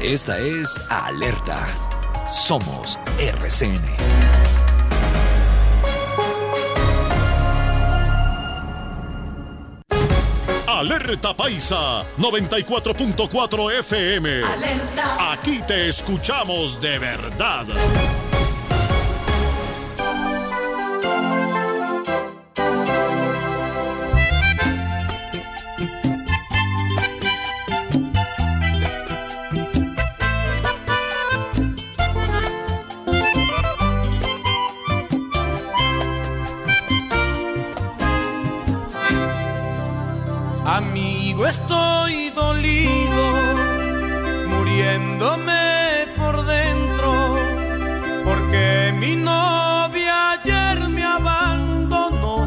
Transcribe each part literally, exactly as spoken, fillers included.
Esta es Alerta. Somos R C N. Alerta Paisa, noventa y cuatro punto cuatro F M. Alerta. Aquí te escuchamos de verdad. Amigo, estoy dolido, muriéndome por dentro, porque mi novia ayer me abandonó.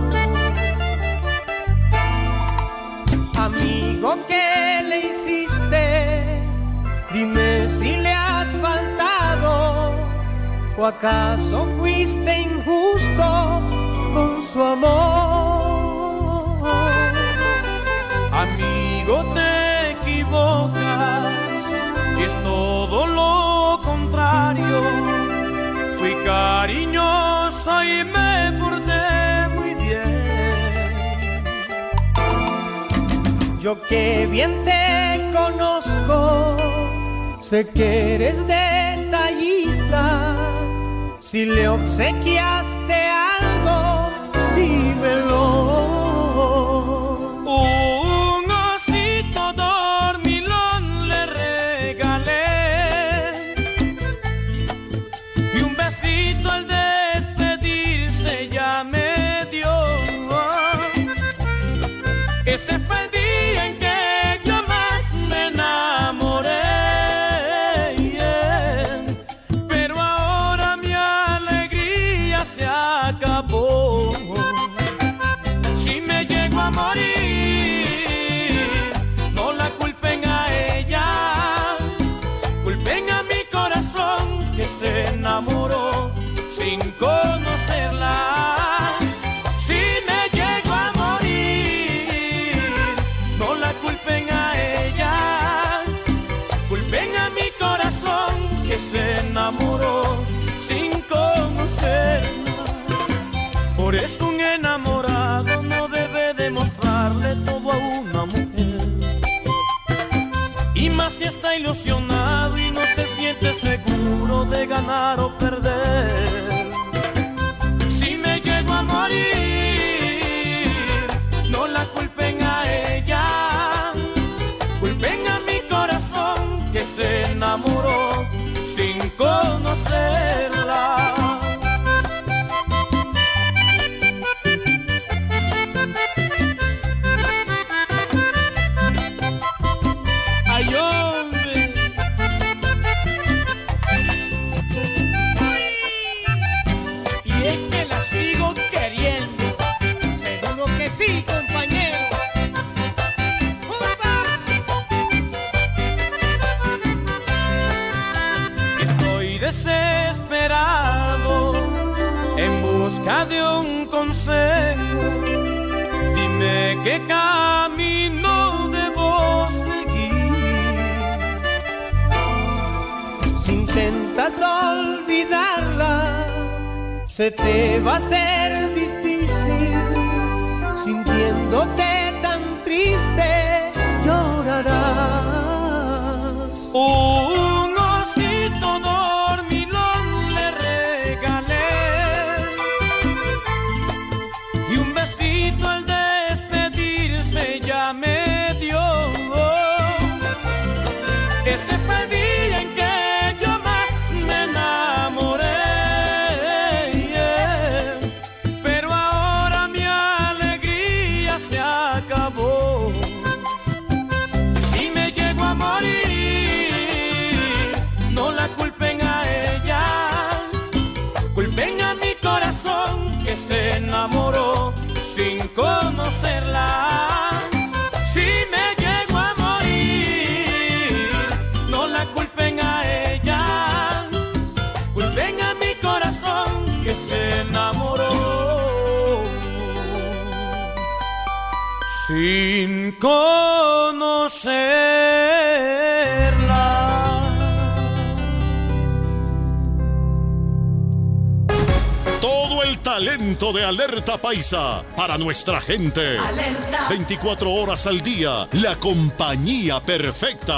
Amigo, ¿qué le hiciste? Dime si le has faltado, o acaso fuiste injusto con su amor. Amigo, te equivocas y es todo lo contrario. Fui cariñoso y me porté muy bien. Yo que bien te conozco, sé que eres detallista. Si le obsequiaste algo, dímelo. Ese fue el día en que yo más me enamoré, yeah. Pero ahora mi alegría se acabó. Si me llego a morir, no la culpen a ella, culpen a mi corazón que se enamoró sin conocerla. Se enamoró sin conocerla. Por eso un enamorado no debe demostrarle todo a una mujer, y más si está ilusionado y no se siente seguro de ganar o perder. Si me llego a morir, no la culpen a ella, culpen a mi corazón que se enamoró sin conocerla. Ay, hombre. Y es que la sigo queriendo, seguro que sí, compañero. Desesperado en busca de un consejo, dime qué camino debo seguir. Si intentas olvidarla, se te va a hacer difícil. Sintiéndote tan triste, llorarás. Un osito dormilón le regalé y un besito al despedirse ya me dio. Ese fue el día en que yo más me enamoré, yeah. Pero ahora mi alegría se acabó. Si me llego a morir, no la culpen a ella, culpen a mi corazón que se enamoró sin conocerla. Si me llego a morir, no la culpen a ella, culpen a mi corazón que se enamoró sin conocerla. talento de Alerta Paisa para nuestra gente. Alerta. veinticuatro horas al día, la compañía perfecta.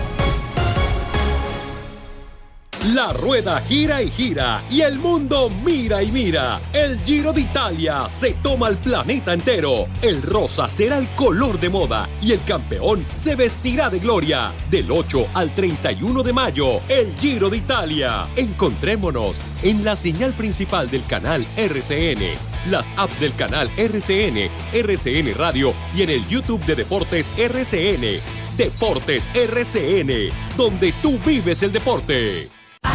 La rueda gira y gira y el mundo mira y mira. El Giro de Italia se toma el planeta entero. El rosa será el color de moda y el campeón se vestirá de gloria. Del ocho al treinta y uno de mayo, el Giro de Italia. Encontrémonos en la señal principal del canal R C N, las apps del canal R C N, R C N Radio y en el YouTube de Deportes R C N. Deportes R C N, donde tú vives el deporte.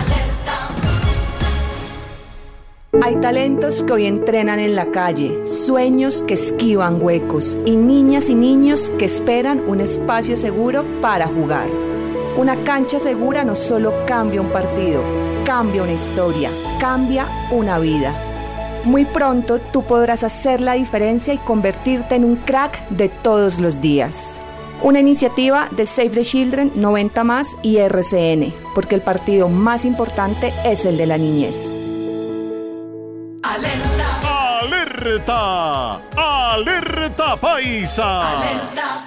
Hay talentos que hoy entrenan en la calle, sueños que esquivan huecos y niñas y niños que esperan un espacio seguro para jugar. Una cancha segura no solo cambia un partido, cambia una historia, cambia una vida. Muy pronto tú podrás hacer la diferencia y convertirte en un crack de todos los días. Una iniciativa de Save the Children, noventa más y R C N, porque el partido más importante es el de la niñez. ¡Alerta! ¡Alerta! ¡Alerta Paisa! Alerta.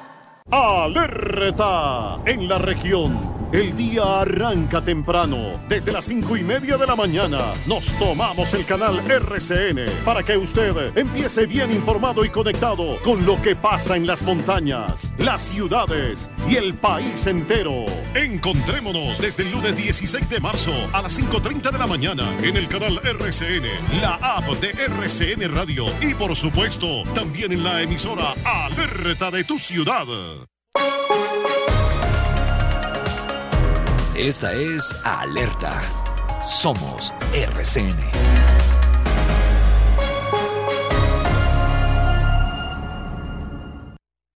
¡Alerta! En la región, el día arranca temprano. Desde las cinco y media de la mañana nos tomamos el canal R C N para que usted empiece bien informado y conectado con lo que pasa en las montañas, las ciudades y el país entero. Encontrémonos desde el lunes dieciséis de marzo a las cinco treinta de la mañana en el canal R C N, la app de R C N Radio y por supuesto también en la emisora Alerta de tu ciudad. Esta es Alerta. Somos R C N.